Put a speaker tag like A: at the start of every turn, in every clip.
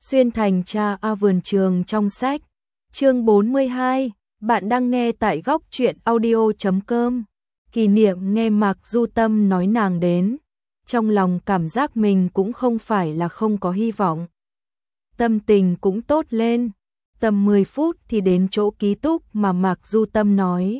A: Xuyên thành cha vườn trường trong sách. Chương 42, bạn đang nghe tại góc truyện audio.com. Kỷ Niệm nghe Mạc Du Tâm nói nàng đến, trong lòng cảm giác mình cũng không phải là không có hy vọng. Tâm tình cũng tốt lên, tầm 10 phút thì đến chỗ ký túc mà Mạc Du Tâm nói.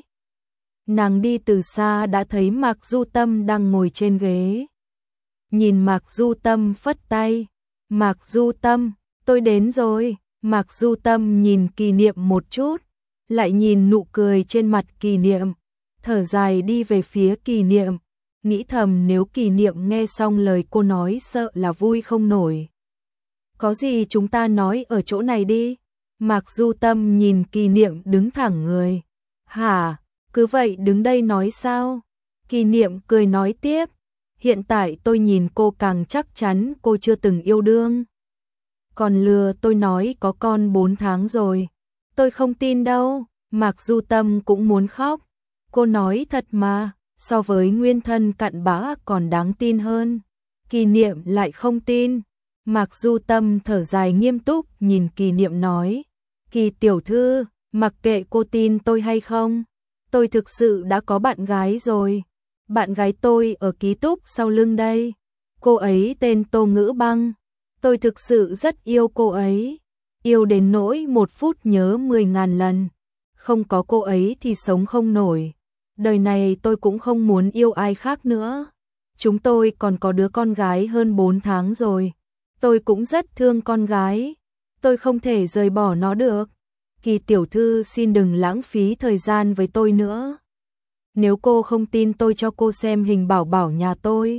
A: Nàng đi từ xa đã thấy Mạc Du Tâm đang ngồi trên ghế. Nhìn Mạc Du Tâm phất tay, Mạc Du Tâm, tôi đến rồi. Mạc Du Tâm nhìn Kỷ Niệm một chút, lại nhìn nụ cười trên mặt Kỷ Niệm, thở dài đi về phía Kỷ Niệm, nghĩ thầm nếu Kỷ Niệm nghe xong lời cô nói sợ là vui không nổi. Có gì chúng ta nói ở chỗ này đi. Mạc Du Tâm nhìn Kỷ Niệm đứng thẳng người. Hả, cứ vậy đứng đây nói sao? Kỷ Niệm cười nói tiếp, hiện tại tôi nhìn cô càng chắc chắn cô chưa từng yêu đương. Còn lừa tôi nói có con 4 tháng rồi. Tôi không tin đâu. Mạc Du Tâm cũng muốn khóc. Cô nói thật mà, so với nguyên thân cặn bã còn đáng tin hơn. Kỷ Niệm lại không tin. Mạc Du Tâm thở dài nghiêm túc nhìn Kỷ Niệm nói. Kỷ tiểu thư, mặc kệ cô tin tôi hay không, tôi thực sự đã có bạn gái rồi. Bạn gái tôi ở ký túc sau lưng đây. Cô ấy tên Tô Ngữ Băng. Tôi thực sự rất yêu cô ấy. Yêu đến nỗi 1 phút nhớ 10.000 lần. Không có cô ấy thì sống không nổi. Đời này tôi cũng không muốn yêu ai khác nữa. Chúng tôi còn có đứa con gái hơn 4 tháng rồi. Tôi cũng rất thương con gái. Tôi không thể rời bỏ nó được. Kỷ tiểu thư xin đừng lãng phí thời gian với tôi nữa. Nếu cô không tin tôi cho cô xem hình bảo bảo nhà tôi.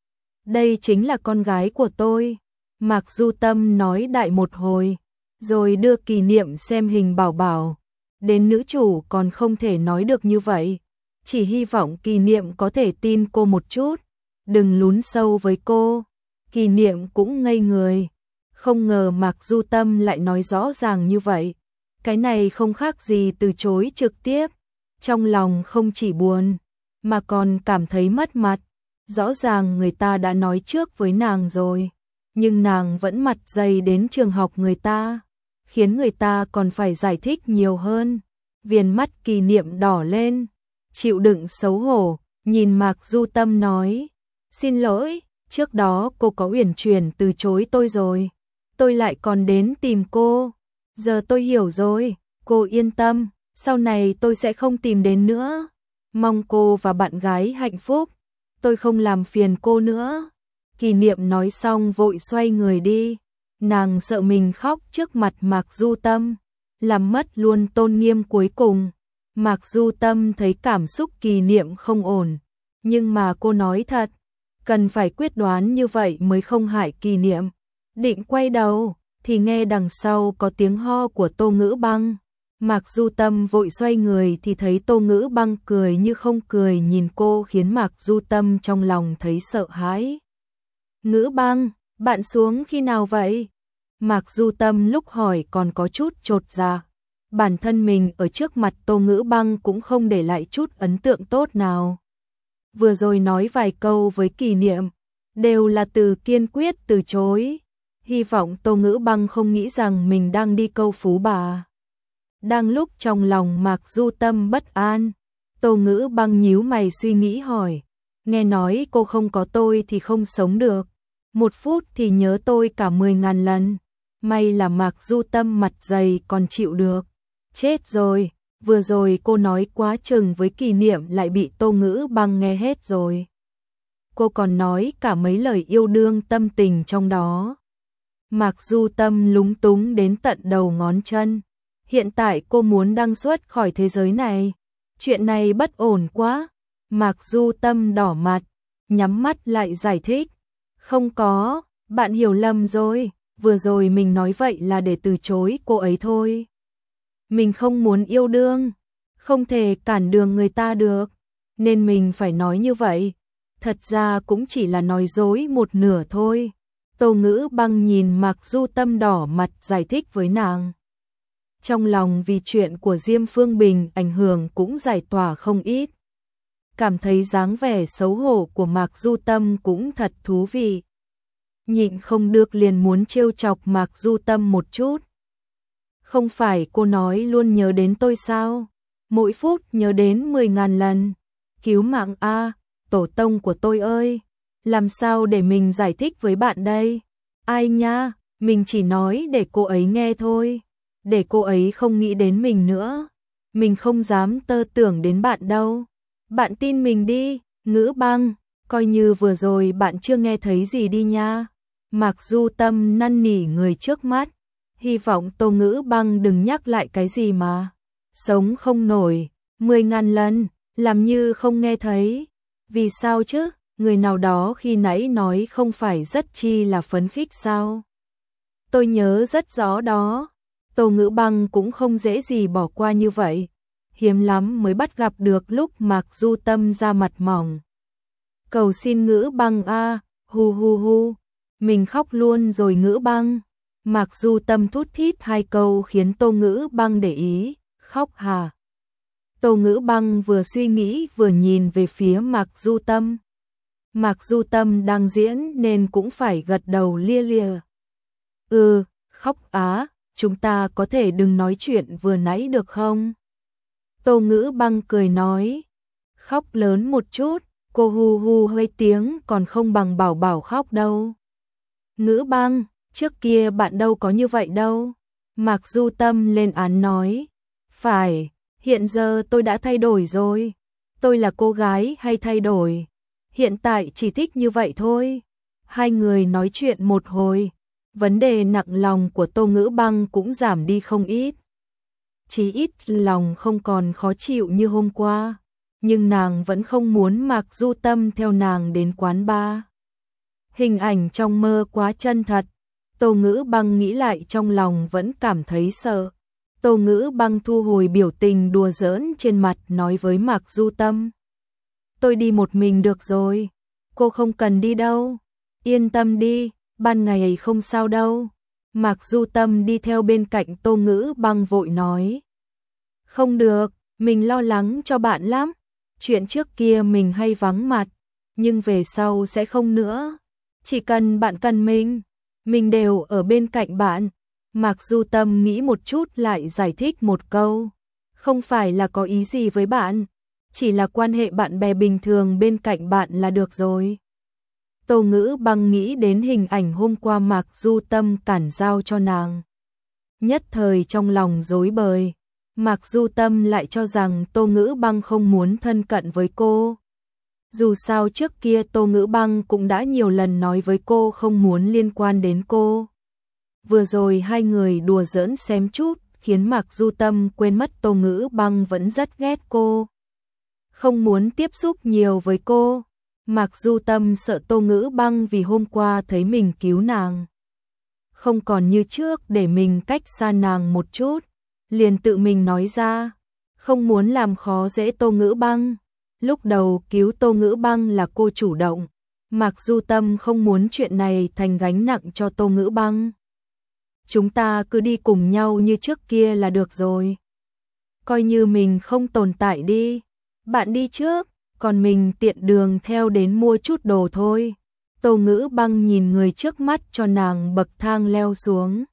A: Đây chính là con gái của tôi. Mạc Du Tâm nói đại một hồi, rồi đưa Kỷ Niệm xem hình bảo bảo. Đến nữ chủ còn không thể nói được như vậy. Chỉ hy vọng Kỷ Niệm có thể tin cô một chút. Đừng lún sâu với cô. Kỷ Niệm cũng ngây người. Không ngờ Mạc Du Tâm lại nói rõ ràng như vậy. Cái này không khác gì từ chối trực tiếp. Trong lòng không chỉ buồn, mà còn cảm thấy mất mặt. Rõ ràng người ta đã nói trước với nàng rồi. Nhưng nàng vẫn mặt dày đến trường học người ta, khiến người ta còn phải giải thích nhiều hơn. Viền mắt Kỷ Niệm đỏ lên, chịu đựng xấu hổ, nhìn Mạc Du Tâm nói. Xin lỗi, trước đó cô có uyển chuyển từ chối tôi rồi. Tôi lại còn đến tìm cô. Giờ tôi hiểu rồi, cô yên tâm, sau này tôi sẽ không tìm đến nữa. Mong cô và bạn gái hạnh phúc. Tôi không làm phiền cô nữa. Kỷ Niệm nói xong vội xoay người đi. Nàng sợ mình khóc trước mặt Mạc Du Tâm, làm mất luôn tôn nghiêm cuối cùng. Mạc Du Tâm thấy cảm xúc Kỷ Niệm không ổn, nhưng mà cô nói thật, cần phải quyết đoán như vậy mới không hại Kỷ Niệm. Định quay đầu, thì nghe đằng sau có tiếng ho của Tô Ngữ Băng. Mạc Du Tâm vội xoay người thì thấy Tô Ngữ Băng cười như không cười nhìn cô, khiến Mạc Du Tâm trong lòng thấy sợ hãi. Ngữ Băng, bạn xuống khi nào vậy? Mạc Du Tâm lúc hỏi còn có chút chột dạ. Bản thân mình ở trước mặt Tô Ngữ Băng cũng không để lại chút ấn tượng tốt nào. Vừa rồi nói vài câu với Kỷ Niệm, đều là từ kiên quyết từ chối. Hy vọng Tô Ngữ Băng không nghĩ rằng mình đang đi câu phú bà. Đang lúc trong lòng Mạc Du Tâm bất an, Tô Ngữ Băng nhíu mày suy nghĩ hỏi. Nghe nói cô không có tôi thì không sống được. 1 phút thì nhớ tôi cả 10.000 lần. May là Mạc Du Tâm mặt dày còn chịu được. Chết rồi, vừa rồi cô nói quá chừng với Kỷ Niệm lại bị Tô Ngữ Băng nghe hết rồi. Cô còn nói cả mấy lời yêu đương tâm tình trong đó. Mạc Du Tâm lúng túng đến tận đầu ngón chân. Hiện tại cô muốn đăng xuất khỏi thế giới này. Chuyện này bất ổn quá. Mạc Du Tâm đỏ mặt, nhắm mắt lại giải thích. Không có, bạn hiểu lầm rồi. Vừa rồi mình nói vậy là để từ chối cô ấy thôi. Mình không muốn yêu đương, không thể cản đường người ta được, nên mình phải nói như vậy. Thật ra cũng chỉ là nói dối một nửa thôi. Tô Ngữ Băng nhìn Mạc Du Tâm đỏ mặt giải thích với nàng. Trong lòng vì chuyện của Diêm Phương Bình ảnh hưởng cũng giải tỏa không ít. Cảm thấy dáng vẻ xấu hổ của Mạc Du Tâm cũng thật thú vị. nhịn không được liền muốn trêu chọc Mạc Du Tâm một chút. Không phải cô nói luôn nhớ đến tôi sao? Mỗi phút nhớ đến 10.000 lần. Cứu mạng a, tổ tông của tôi ơi, làm sao để mình giải thích với bạn đây? Ai nha, mình chỉ nói để cô ấy nghe thôi, để cô ấy không nghĩ đến mình nữa. Mình không dám tơ tưởng đến bạn đâu. Bạn tin mình đi, Ngữ Băng, coi như vừa rồi bạn chưa nghe thấy gì đi nha. Mạc Du Tâm năn nỉ người trước mắt, hy vọng Tô Ngữ Băng đừng nhắc lại cái gì mà sống không nổi, 10.000 lần, làm như không nghe thấy. Vì sao chứ? Người nào đó khi nãy nói không phải rất chi là phấn khích sao? Tôi nhớ rất rõ đó. Tô Ngữ Băng cũng không dễ gì bỏ qua như vậy. Hiếm lắm mới bắt gặp được lúc Mạc Du Tâm ra mặt mỏng. Cầu xin Ngữ Băng a, hu hu hu, mình khóc luôn rồi Ngữ Băng. Mạc Du Tâm thút thít hai câu khiến Tô Ngữ Băng để ý, khóc hà. Tô Ngữ Băng vừa suy nghĩ vừa nhìn về phía Mạc Du Tâm. Mạc Du Tâm đang diễn nên cũng phải gật đầu lia lịa. Khóc á, chúng ta có thể đừng nói chuyện vừa nãy được không? Tô Ngữ Băng cười nói, khóc lớn một chút, cô hu hu hơi tiếng còn không bằng Bảo Bảo khóc đâu. Ngữ Băng, trước kia bạn đâu có như vậy đâu. Mạc Du Tâm lên án nói, phải, hiện giờ tôi đã thay đổi rồi. Tôi là cô gái hay thay đổi? Hiện tại chỉ thích như vậy thôi. Hai người nói chuyện một hồi, vấn đề nặng lòng của Tô Ngữ Băng cũng giảm đi không ít. Chí ít lòng không còn khó chịu như hôm qua, nhưng nàng vẫn không muốn Mạc Du Tâm theo nàng đến quán bar. Hình ảnh trong mơ quá chân thật, Tô Ngữ Băng nghĩ lại trong lòng vẫn cảm thấy sợ. Tô Ngữ Băng thu hồi biểu tình đùa giỡn trên mặt nói với Mạc Du Tâm. Tôi đi một mình được rồi, cô không cần đi đâu, yên tâm đi, ban ngày không sao đâu. Mạc Du Tâm đi theo bên cạnh Tô Ngữ Băng vội nói. Không được, mình lo lắng cho bạn lắm, chuyện trước kia mình hay vắng mặt, nhưng về sau sẽ không nữa. Chỉ cần bạn cần mình đều ở bên cạnh bạn. Mạc Du Tâm nghĩ một chút lại giải thích một câu. Không phải là có ý gì với bạn, chỉ là quan hệ bạn bè bình thường bên cạnh bạn là được rồi. Tô Ngữ Băng nghĩ đến hình ảnh hôm qua Mạc Du Tâm cản giao cho nàng. Nhất thời trong lòng rối bời, Mạc Du Tâm lại cho rằng Tô Ngữ Băng không muốn thân cận với cô. Dù sao trước kia Tô Ngữ Băng cũng đã nhiều lần nói với cô không muốn liên quan đến cô. Vừa rồi hai người đùa giỡn xém chút, khiến Mạc Du Tâm quên mất Tô Ngữ Băng vẫn rất ghét cô. Không muốn tiếp xúc nhiều với cô. Mạc Du Tâm sợ Tô Ngữ Băng vì hôm qua thấy mình cứu nàng. Không còn như trước để mình cách xa nàng một chút, liền tự mình nói ra, không muốn làm khó dễ Tô Ngữ Băng. Lúc đầu cứu Tô Ngữ Băng là cô chủ động, Mạc Du Tâm không muốn chuyện này thành gánh nặng cho Tô Ngữ Băng. Chúng ta cứ đi cùng nhau như trước kia là được rồi. Coi như mình không tồn tại đi. Bạn đi trước, còn mình tiện đường theo đến mua chút đồ thôi. Tô Ngữ Băng nhìn người trước mắt cho nàng bậc thang leo xuống.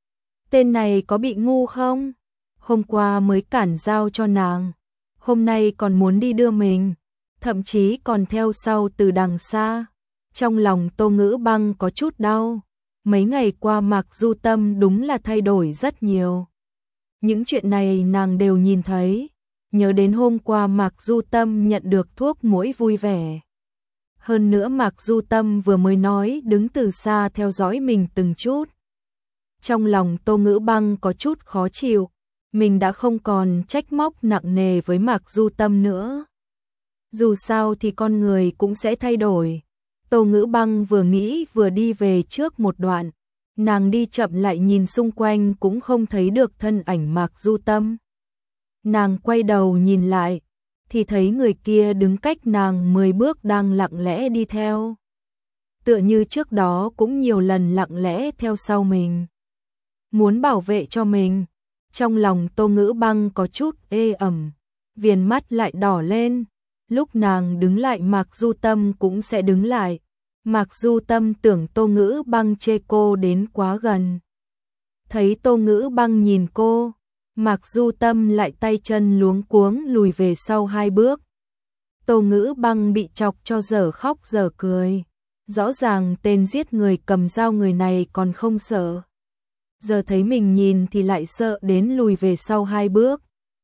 A: Tên này có bị ngu không? Hôm qua mới cản giao cho nàng, hôm nay còn muốn đi đưa mình, thậm chí còn theo sau từ đằng xa. Trong lòng Tô Ngữ Băng có chút đau. Mấy ngày qua Mạc Du Tâm đúng là thay đổi rất nhiều. Những chuyện này nàng đều nhìn thấy. Nhớ đến hôm qua Mạc Du Tâm nhận được thuốc muỗi vui vẻ. Hơn nữa Mạc Du Tâm vừa mới nói đứng từ xa theo dõi mình từng chút. Trong lòng Tô Ngữ Băng có chút khó chịu. Mình đã không còn trách móc nặng nề với Mạc Du Tâm nữa. Dù sao thì con người cũng sẽ thay đổi. Tô Ngữ Băng vừa nghĩ vừa đi về trước một đoạn. Nàng đi chậm lại nhìn xung quanh cũng không thấy được thân ảnh Mạc Du Tâm. Nàng quay đầu nhìn lại, thì thấy người kia đứng cách nàng 10 bước đang lặng lẽ đi theo. Tựa như trước đó cũng nhiều lần lặng lẽ theo sau mình. Muốn bảo vệ cho mình. Trong lòng Tô Ngữ Băng có chút ê ẩm, viền mắt lại đỏ lên. Lúc nàng đứng lại Mạc Du Tâm cũng sẽ đứng lại. Mạc Du Tâm tưởng Tô Ngữ Băng chê cô đến quá gần. Thấy Tô Ngữ Băng nhìn cô, Mạc Du Tâm lại tay chân luống cuống lùi về sau 2 bước. Tô Ngữ Băng bị chọc cho dở khóc dở cười. Rõ ràng tên giết người cầm dao người này còn không sợ. Giờ thấy mình nhìn thì lại sợ đến lùi về sau 2 bước.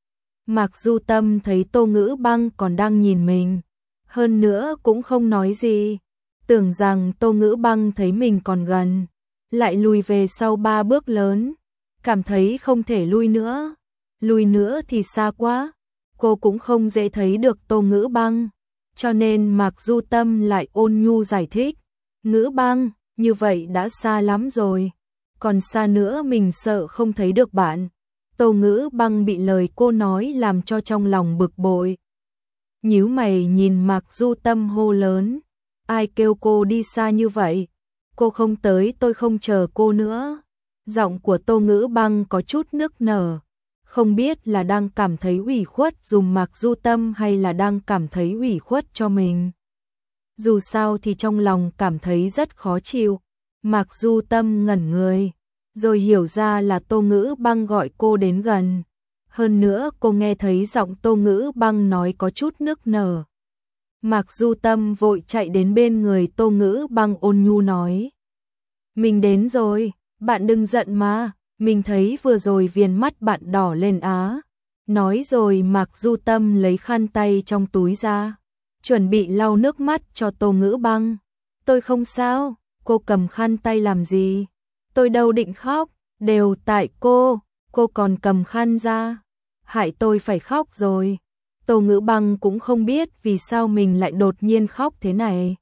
A: Mạc Du Tâm thấy Tô Ngữ Băng còn đang nhìn mình. Hơn nữa cũng không nói gì. Tưởng rằng Tô Ngữ Băng thấy mình còn gần. Lại lùi về sau 3 bước lớn. Cảm thấy không thể lui nữa. Lui nữa thì xa quá. Cô cũng không dễ thấy được Tô Ngữ Băng. Cho nên Mạc Du Tâm lại ôn nhu giải thích. Ngữ Băng, như vậy đã xa lắm rồi. Còn xa nữa mình sợ không thấy được bạn. Tô Ngữ Băng bị lời cô nói làm cho trong lòng bực bội. Nhíu mày nhìn Mạc Du Tâm hô lớn. Ai kêu cô đi xa như vậy? Cô không tới tôi không chờ cô nữa. Giọng của Tô Ngữ Băng có chút nức nở. Không biết là đang cảm thấy ủy khuất dùm Mạc Du Tâm hay là đang cảm thấy ủy khuất cho mình. Dù sao thì trong lòng cảm thấy rất khó chịu. Mạc Du Tâm ngẩn người, rồi hiểu ra là Tô Ngữ Băng gọi cô đến gần. Hơn nữa cô nghe thấy giọng Tô Ngữ Băng nói có chút nức nở. Mạc Du Tâm vội chạy đến bên người Tô Ngữ Băng ôn nhu nói. Mình đến rồi, bạn đừng giận mà, mình thấy vừa rồi viền mắt bạn đỏ lên á. Nói rồi Mạc Du Tâm lấy khăn tay trong túi ra, chuẩn bị lau nước mắt cho Tô Ngữ Băng. Tôi không sao, cô cầm khăn tay làm gì? Tôi đâu định khóc, đều tại cô còn cầm khăn ra. Hại tôi phải khóc rồi. Tô Ngữ Băng cũng không biết vì sao mình lại đột nhiên khóc thế này.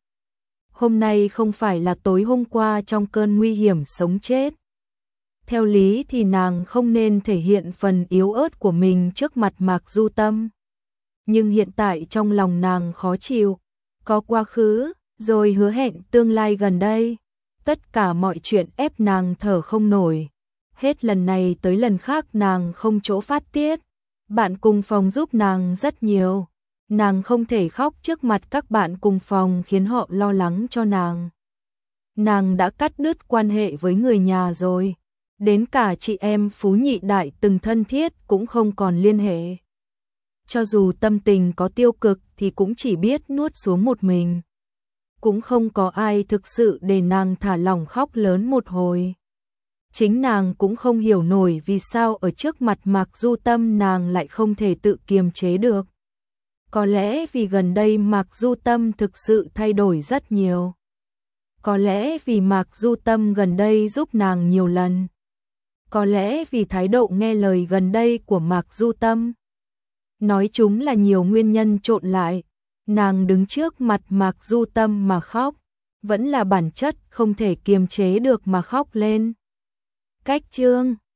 A: Hôm nay không phải là tối hôm qua trong cơn nguy hiểm sống chết. Theo lý thì nàng không nên thể hiện phần yếu ớt của mình trước mặt Mạc Du Tâm. Nhưng hiện tại trong lòng nàng khó chịu. Có quá khứ, rồi hứa hẹn tương lai gần đây. Tất cả mọi chuyện ép nàng thở không nổi. Hết lần này tới lần khác nàng không chỗ phát tiết. Bạn cùng phòng giúp nàng rất nhiều. Nàng không thể khóc trước mặt các bạn cùng phòng khiến họ lo lắng cho nàng. Nàng đã cắt đứt quan hệ với người nhà rồi. Đến cả chị em Phú Nhị Đại từng thân thiết cũng không còn liên hệ. Cho dù tâm tình có tiêu cực thì cũng chỉ biết nuốt xuống một mình. Cũng không có ai thực sự để nàng thả lỏng khóc lớn một hồi. Chính nàng cũng không hiểu nổi vì sao ở trước mặt Mạc Du Tâm nàng lại không thể tự kiềm chế được. Có lẽ vì gần đây Mạc Du Tâm thực sự thay đổi rất nhiều. Có lẽ vì Mạc Du Tâm gần đây giúp nàng nhiều lần. Có lẽ vì thái độ nghe lời gần đây của Mạc Du Tâm. Nói chúng là nhiều nguyên nhân trộn lại. Nàng đứng trước mặt Mạc Du Tâm mà khóc. Vẫn là bản chất không thể kiềm chế được mà khóc lên. Cách chương